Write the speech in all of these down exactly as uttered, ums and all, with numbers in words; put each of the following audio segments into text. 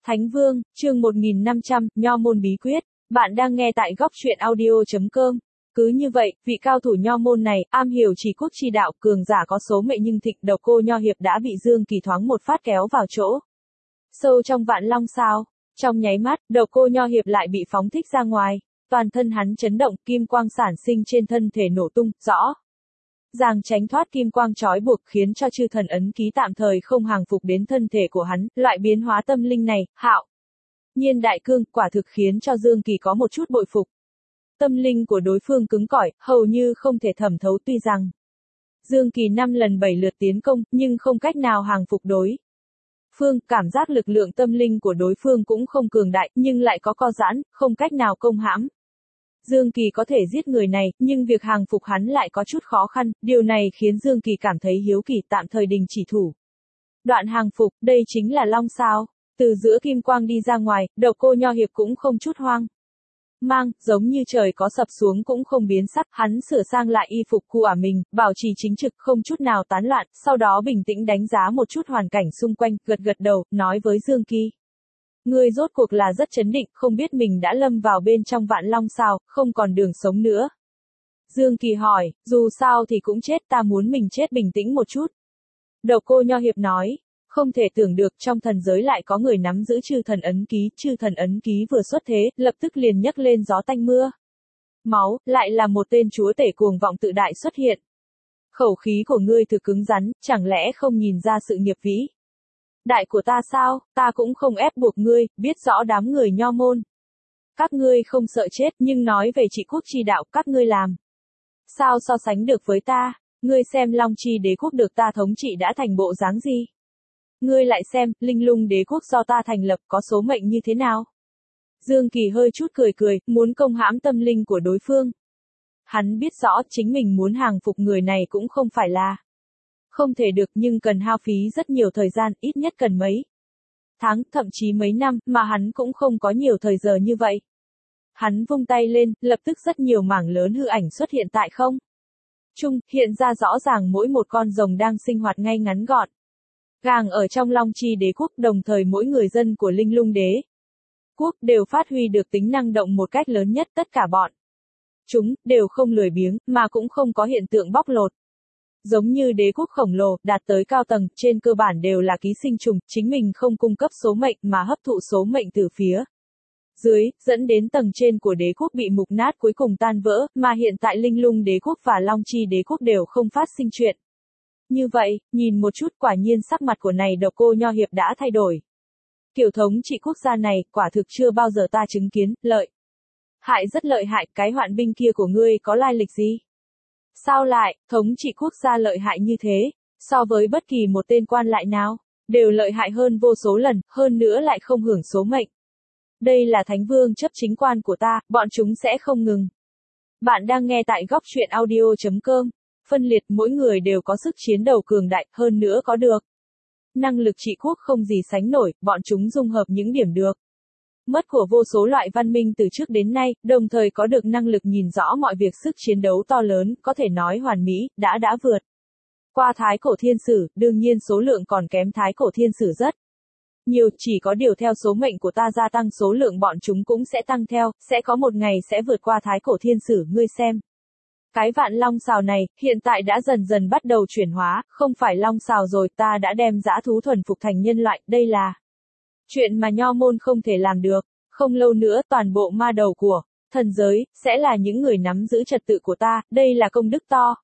Thánh Vương, chương một nghìn năm trăm, Nho môn bí quyết. Bạn đang nghe tại góc truyện audio.com. Cứ như vậy, vị cao thủ nho môn này, am hiểu chỉ quốc chi đạo, cường giả có số mệnh nhưng thịnh độc cô nho hiệp đã bị Dương Kỳ thoáng một phát kéo vào chỗ. Sâu trong vạn long sao. Trong nháy mắt, độc cô nho hiệp lại bị phóng thích ra ngoài. Toàn thân hắn chấn động, kim quang sản sinh trên thân thể nổ tung, rõ ràng tránh thoát kim quang trói buộc khiến cho chư thần ấn ký tạm thời không hàng phục đến thân thể của hắn, loại biến hóa tâm linh này, hạo nhiên đại cương, quả thực khiến cho Dương Kỳ có một chút bội phục. Tâm linh của đối phương cứng cỏi, hầu như không thể thẩm thấu, tuy rằng Dương Kỳ năm lần bảy lượt tiến công, nhưng không cách nào hàng phục đối phương, cảm giác lực lượng tâm linh của đối phương cũng không cường đại, nhưng lại có co giãn, không cách nào công hãm. Dương Kỳ có thể giết người này, nhưng việc hàng phục hắn lại có chút khó khăn, điều này khiến Dương Kỳ cảm thấy hiếu kỳ, tạm thời đình chỉ thủ. Đoạn hàng phục, đây chính là long sao. Từ giữa kim quang đi ra ngoài, độc cô nho hiệp cũng không chút hoang mang, giống như trời có sập xuống cũng không biến sắc, hắn sửa sang lại y phục của mình, bảo trì chính trực, không chút nào tán loạn, sau đó bình tĩnh đánh giá một chút hoàn cảnh xung quanh, gật gật đầu, nói với Dương Kỳ. Ngươi rốt cuộc là rất chấn định, không biết mình đã lâm vào bên trong vạn long sao, không còn đường sống nữa. Dương Kỳ hỏi, dù sao thì cũng chết, ta muốn mình chết bình tĩnh một chút. Độc cô nho hiệp nói, không thể tưởng được trong thần giới lại có người nắm giữ chư thần ấn ký, chư thần ấn ký vừa xuất thế, lập tức liền nhấc lên gió tanh mưa máu, lại là một tên chúa tể cuồng vọng tự đại xuất hiện. Khẩu khí của ngươi thực cứng rắn, chẳng lẽ không nhìn ra sự nghiệp vĩ đại của ta sao, ta cũng không ép buộc ngươi, biết rõ đám người nho môn. Các ngươi không sợ chết, nhưng nói về trị quốc chi đạo, các ngươi làm sao so sánh được với ta, ngươi xem Long Chi đế quốc được ta thống trị đã thành bộ dáng gì. Ngươi lại xem, Linh Lung đế quốc do ta thành lập có số mệnh như thế nào. Dương Kỳ hơi chút cười cười, muốn công hãm tâm linh của đối phương. Hắn biết rõ chính mình muốn hàng phục người này cũng không phải là không thể được, nhưng cần hao phí rất nhiều thời gian, ít nhất cần mấy tháng, thậm chí mấy năm, mà hắn cũng không có nhiều thời giờ như vậy. Hắn vung tay lên, lập tức rất nhiều mảng lớn hư ảnh xuất hiện tại không trung, hiện ra rõ ràng mỗi một con rồng đang sinh hoạt ngay ngắn gọn gàng ở trong Long Chi đế quốc, đồng thời mỗi người dân của Linh Lung đế quốc đều phát huy được tính năng động một cách lớn nhất, tất cả bọn chúng đều không lười biếng, mà cũng không có hiện tượng bóc lột. Giống như đế quốc khổng lồ, đạt tới cao tầng, trên cơ bản đều là ký sinh trùng, chính mình không cung cấp số mệnh mà hấp thụ số mệnh từ phía dưới, dẫn đến tầng trên của đế quốc bị mục nát cuối cùng tan vỡ, mà hiện tại Linh Lung đế quốc và Long Chi đế quốc đều không phát sinh chuyện. Như vậy, nhìn một chút, quả nhiên sắc mặt của này độc cô nho hiệp đã thay đổi. Kiểu thống trị quốc gia này, quả thực chưa bao giờ ta chứng kiến, lợi hại rất lợi hại, cái hoạn binh kia của ngươi có lai lịch gì? Sao lại, thống trị quốc gia lợi hại như thế, so với bất kỳ một tên quan lại nào, đều lợi hại hơn vô số lần, hơn nữa lại không hưởng số mệnh. Đây là Thánh Vương chấp chính quan của ta, bọn chúng sẽ không ngừng. Bạn đang nghe tại góc truyện audio.com. Phân liệt, mỗi người đều có sức chiến đấu cường đại, hơn nữa có được năng lực trị quốc không gì sánh nổi, bọn chúng dung hợp những điểm được mất của vô số loại văn minh từ trước đến nay, đồng thời có được năng lực nhìn rõ mọi việc, sức chiến đấu to lớn, có thể nói hoàn mỹ, đã đã vượt qua Thái Cổ Thiên Sử, đương nhiên số lượng còn kém Thái Cổ Thiên Sử rất nhiều, chỉ có điều theo số mệnh của ta gia tăng, số lượng bọn chúng cũng sẽ tăng theo, sẽ có một ngày sẽ vượt qua Thái Cổ Thiên Sử, ngươi xem. Cái vạn long xào này, hiện tại đã dần dần bắt đầu chuyển hóa, không phải long xào rồi, ta đã đem dã thú thuần phục thành nhân loại, đây là chuyện mà nho môn không thể làm được. Không lâu nữa, toàn bộ ma đầu của thần giới sẽ là những người nắm giữ trật tự của ta, đây là công đức to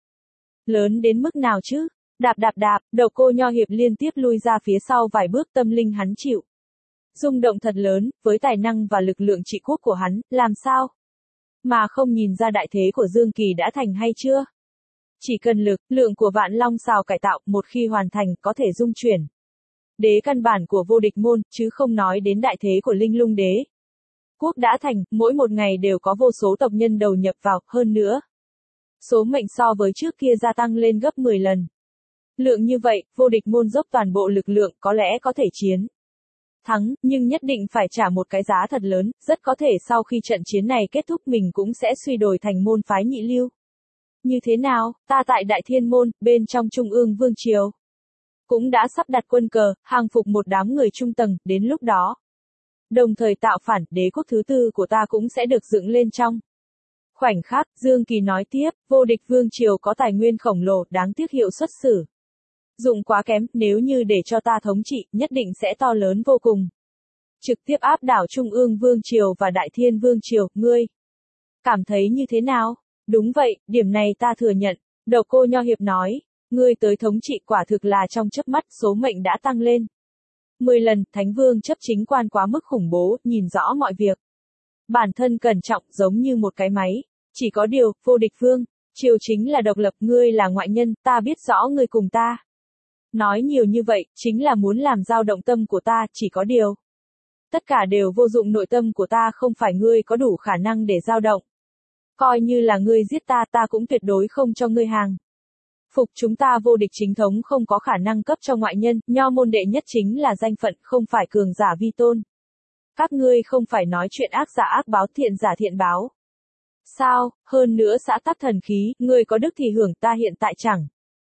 lớn đến mức nào chứ? Đạp đạp đạp, độc cô nho hiệp liên tiếp lui ra phía sau vài bước, tâm linh hắn chịu rung động thật lớn, với tài năng và lực lượng trị quốc của hắn, làm sao mà không nhìn ra đại thế của Dương Kỳ đã thành hay chưa? Chỉ cần lực, lượng của vạn long xào cải tạo, một khi hoàn thành, có thể dung chuyển đế căn bản của vô địch môn, chứ không nói đến đại thế của Linh Lung đế quốc đã thành, mỗi một ngày đều có vô số tộc nhân đầu nhập vào, hơn nữa số mệnh so với trước kia gia tăng lên gấp mười lần. Lượng như vậy, vô địch môn dốc toàn bộ lực lượng, có lẽ có thể chiến thắng, nhưng nhất định phải trả một cái giá thật lớn, rất có thể sau khi trận chiến này kết thúc mình cũng sẽ suy đồi thành môn phái nhị lưu. Như thế nào, ta tại Đại Thiên Môn, bên trong Trung ương Vương Triều cũng đã sắp đặt quân cờ, hàng phục một đám người trung tầng, đến lúc đó đồng thời tạo phản, đế quốc thứ tư của ta cũng sẽ được dựng lên trong khoảnh khắc. Dương Kỳ nói tiếp, vô địch vương triều có tài nguyên khổng lồ, đáng tiếc hiệu suất sử dụng quá kém, nếu như để cho ta thống trị, nhất định sẽ to lớn vô cùng. Trực tiếp áp đảo Trung ương vương triều và Đại Thiên vương triều, ngươi cảm thấy như thế nào? Đúng vậy, điểm này ta thừa nhận. Độc Cô Nho Hiệp nói, ngươi tới thống trị quả thực là trong chớp mắt, số mệnh đã tăng lên mười lần, Thánh Vương chấp chính quan quá mức khủng bố, nhìn rõ mọi việc. Bản thân cẩn trọng, giống như một cái máy. Chỉ có điều, vô địch vương triều chính là độc lập, ngươi là ngoại nhân, ta biết rõ ngươi cùng ta nói nhiều như vậy, chính là muốn làm dao động tâm của ta, chỉ có điều tất cả đều vô dụng, nội tâm của ta không phải ngươi có đủ khả năng để dao động. Coi như là ngươi giết ta, ta cũng tuyệt đối không cho ngươi hàng phục. Chúng ta vô địch chính thống không có khả năng cấp cho ngoại nhân, nho môn đệ nhất chính là danh phận, không phải cường giả vi tôn. Các ngươi không phải nói chuyện ác giả ác báo, thiện giả thiện báo. Sao, hơn nữa xã tắc thần khí, ngươi có đức thì hưởng, ta hiện tại chẳng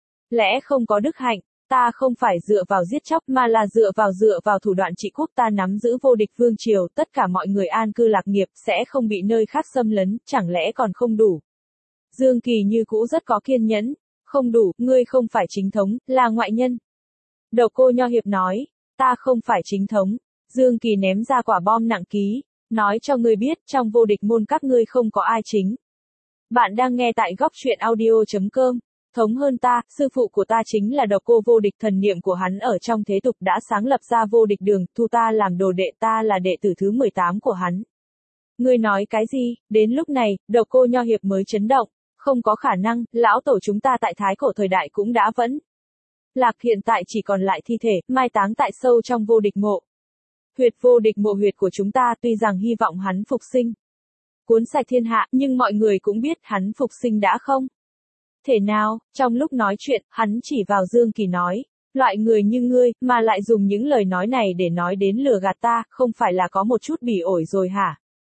lẽ không có đức hạnh. Ta không phải dựa vào giết chóc, mà là dựa vào dựa vào thủ đoạn trị quốc, ta nắm giữ vô địch vương triều, tất cả mọi người an cư lạc nghiệp, sẽ không bị nơi khác xâm lấn, chẳng lẽ còn không đủ? Dương Kỳ như cũ rất có kiên nhẫn. Không đủ, ngươi không phải chính thống, là ngoại nhân. Độc Cô Nho Hiệp nói, ta không phải chính thống. Dương Kỳ ném ra quả bom nặng ký, nói cho ngươi biết, trong vô địch môn các ngươi không có ai chính. Bạn đang nghe tại góc truyện audio chấm com. Thống hơn ta, sư phụ của ta chính là Độc Cô vô địch, thần niệm của hắn ở trong thế tục đã sáng lập ra vô địch đường, thu ta làm đồ đệ, ta là đệ tử thứ mười tám của hắn. Ngươi nói cái gì? Đến lúc này, Độc Cô Nho Hiệp mới chấn động. Không có khả năng, lão tổ chúng ta tại thái cổ thời đại cũng đã vẫn lạc, hiện tại chỉ còn lại thi thể, mai táng tại sâu trong vô địch mộ. Huyệt vô địch mộ huyệt của chúng ta, tuy rằng hy vọng hắn phục sinh, cuốn sạch thiên hạ, nhưng mọi người cũng biết hắn phục sinh đã không thể nào. Trong lúc nói chuyện, hắn chỉ vào Dương Kỳ nói, loại người như ngươi, mà lại dùng những lời nói này để nói đến lừa gạt ta, không phải là có một chút bỉ ổi rồi hả?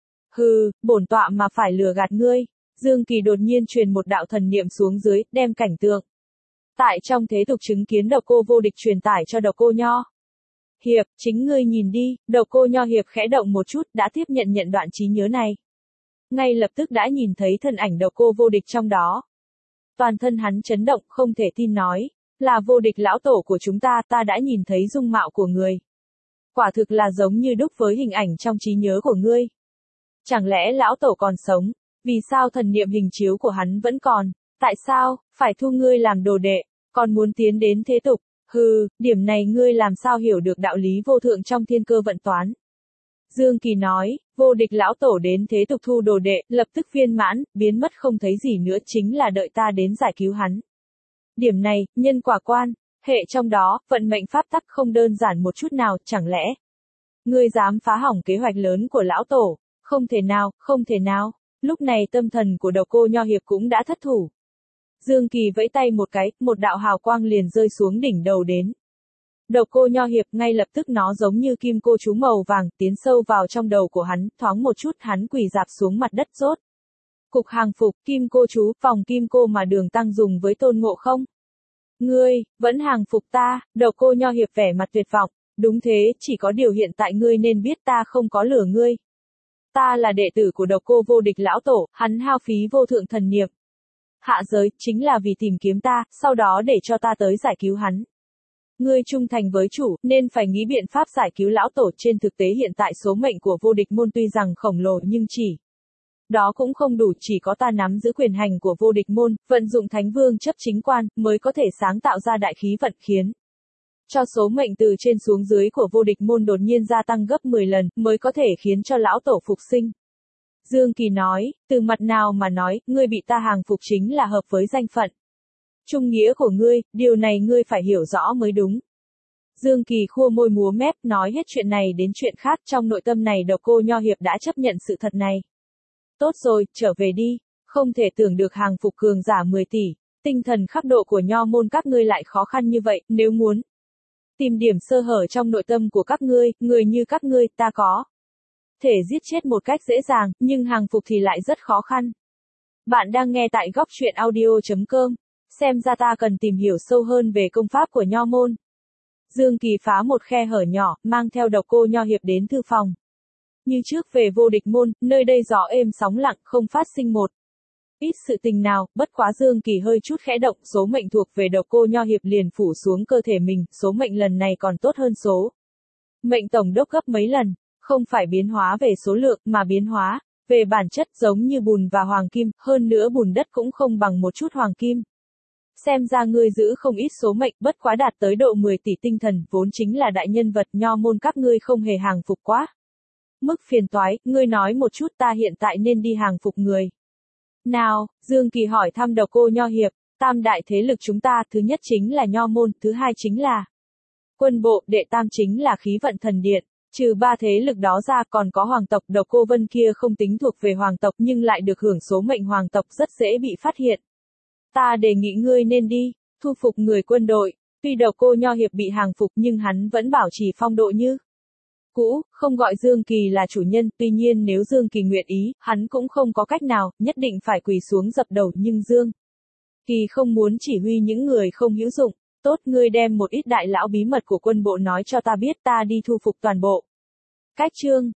Hừ, bổn tọa mà phải lừa gạt ngươi. Dương Kỳ đột nhiên truyền một đạo thần niệm xuống dưới, đem cảnh tượng tại trong thế tục chứng kiến Độc Cô vô địch truyền tải cho Độc Cô Nho Hiệp, chính ngươi nhìn đi. Độc Cô Nho Hiệp khẽ động một chút, đã tiếp nhận nhận đoạn trí nhớ này. Ngay lập tức đã nhìn thấy thân ảnh Độc Cô vô địch trong đó. Toàn thân hắn chấn động, không thể tin nói, là vô địch lão tổ của chúng ta, ta đã nhìn thấy dung mạo của người. Quả thực là giống như đúc với hình ảnh trong trí nhớ của ngươi. Chẳng lẽ lão tổ còn sống? Vì sao thần niệm hình chiếu của hắn vẫn còn? Tại sao, phải thu ngươi làm đồ đệ, còn muốn tiến đến thế tục? Hừ, điểm này ngươi làm sao hiểu được đạo lý vô thượng trong thiên cơ vận toán? Dương Kỳ nói, vô địch lão tổ đến thế tục thu đồ đệ, lập tức viên mãn, biến mất không thấy gì nữa, chính là đợi ta đến giải cứu hắn. Điểm này, nhân quả quan, hệ trong đó, vận mệnh pháp tắc không đơn giản một chút nào, chẳng lẽ ngươi dám phá hỏng kế hoạch lớn của lão tổ? Không thể nào, không thể nào. Lúc này tâm thần của Độc Cô Nho Hiệp cũng đã thất thủ. Dương Kỳ vẫy tay một cái, một đạo hào quang liền rơi xuống đỉnh đầu đến. Độc Cô Nho Hiệp, ngay lập tức nó giống như kim cô chú màu vàng, tiến sâu vào trong đầu của hắn, thoáng một chút hắn quỳ dạp xuống mặt đất rốt. Cục hàng phục, kim cô chú, phòng kim cô mà Đường Tăng dùng với Tôn Ngộ Không. Ngươi, vẫn hàng phục ta? Độc Cô Nho Hiệp vẻ mặt tuyệt vọng. Đúng thế, chỉ có điều hiện tại ngươi nên biết ta không có lừa ngươi. Ta là đệ tử của Độc Cô vô địch lão tổ, hắn hao phí vô thượng thần niệm hạ giới, chính là vì tìm kiếm ta, sau đó để cho ta tới giải cứu hắn. Ngươi trung thành với chủ, nên phải nghĩ biện pháp giải cứu lão tổ. Trên thực tế hiện tại số mệnh của vô địch môn tuy rằng khổng lồ nhưng chỉ đó cũng không đủ, chỉ có ta nắm giữ quyền hành của vô địch môn, vận dụng Thánh Vương chấp chính quan, mới có thể sáng tạo ra đại khí vận, khiến cho số mệnh từ trên xuống dưới của vô địch môn đột nhiên gia tăng gấp mười lần, mới có thể khiến cho lão tổ phục sinh. Dương Kỳ nói, từ mặt nào mà nói, ngươi bị ta hàng phục chính là hợp với danh phận trung nghĩa của ngươi, điều này ngươi phải hiểu rõ mới đúng. Dương Kỳ khua môi múa mép, nói hết chuyện này đến chuyện khác, trong nội tâm này Độc Cô Nho Hiệp đã chấp nhận sự thật này. Tốt rồi, trở về đi, không thể tưởng được hàng phục cường giả mười tỷ, tinh thần khắc độ của nho môn các ngươi lại khó khăn như vậy, nếu muốn tìm điểm sơ hở trong nội tâm của các ngươi, người như các ngươi, ta có thể giết chết một cách dễ dàng, nhưng hàng phục thì lại rất khó khăn. Bạn đang nghe tại góc truyện audio chấm com, xem ra ta cần tìm hiểu sâu hơn về công pháp của nho môn. Dương Kỳ phá một khe hở nhỏ, mang theo Độc Cô Nho Hiệp đến thư phòng. Như trước về vô địch môn, nơi đây gió êm sóng lặng, không phát sinh một ít sự tình nào, bất quá Dương Kỳ hơi chút khẽ động, số mệnh thuộc về độc cô Nho Hiệp liền phủ xuống cơ thể mình, số mệnh lần này còn tốt hơn số mệnh tổng đốc gấp mấy lần, không phải biến hóa về số lượng, mà biến hóa về bản chất, giống như bùn và hoàng kim, hơn nữa bùn đất cũng không bằng một chút hoàng kim. Xem ra ngươi giữ không ít số mệnh, bất quá đạt tới độ mười tỷ tinh thần, vốn chính là đại nhân vật, Nho môn các ngươi không hề hàng phục quá mức phiền toái, ngươi nói một chút ta hiện tại nên đi hàng phục người nào? Dương Kỳ hỏi thăm độc cô Nho Hiệp. Tam đại thế lực chúng ta, thứ nhất chính là Nho môn, thứ hai chính là quân bộ, đệ tam chính là khí vận thần điện. Trừ ba thế lực đó ra còn có hoàng tộc, độc cô Vân kia không tính thuộc về hoàng tộc nhưng lại được hưởng số mệnh hoàng tộc, rất dễ bị phát hiện. Ta đề nghị ngươi nên đi thu phục người quân đội. Tuy độc cô Nho Hiệp bị hàng phục nhưng hắn vẫn bảo trì phong độ như cũ, không gọi Dương Kỳ là chủ nhân, tuy nhiên nếu Dương Kỳ nguyện ý, hắn cũng không có cách nào, nhất định phải quỳ xuống dập đầu, nhưng Dương Kỳ không muốn chỉ huy những người không hữu dụng. Tốt, ngươi đem một ít đại lão bí mật của quân bộ nói cho ta biết, ta đi thu phục toàn bộ các chương.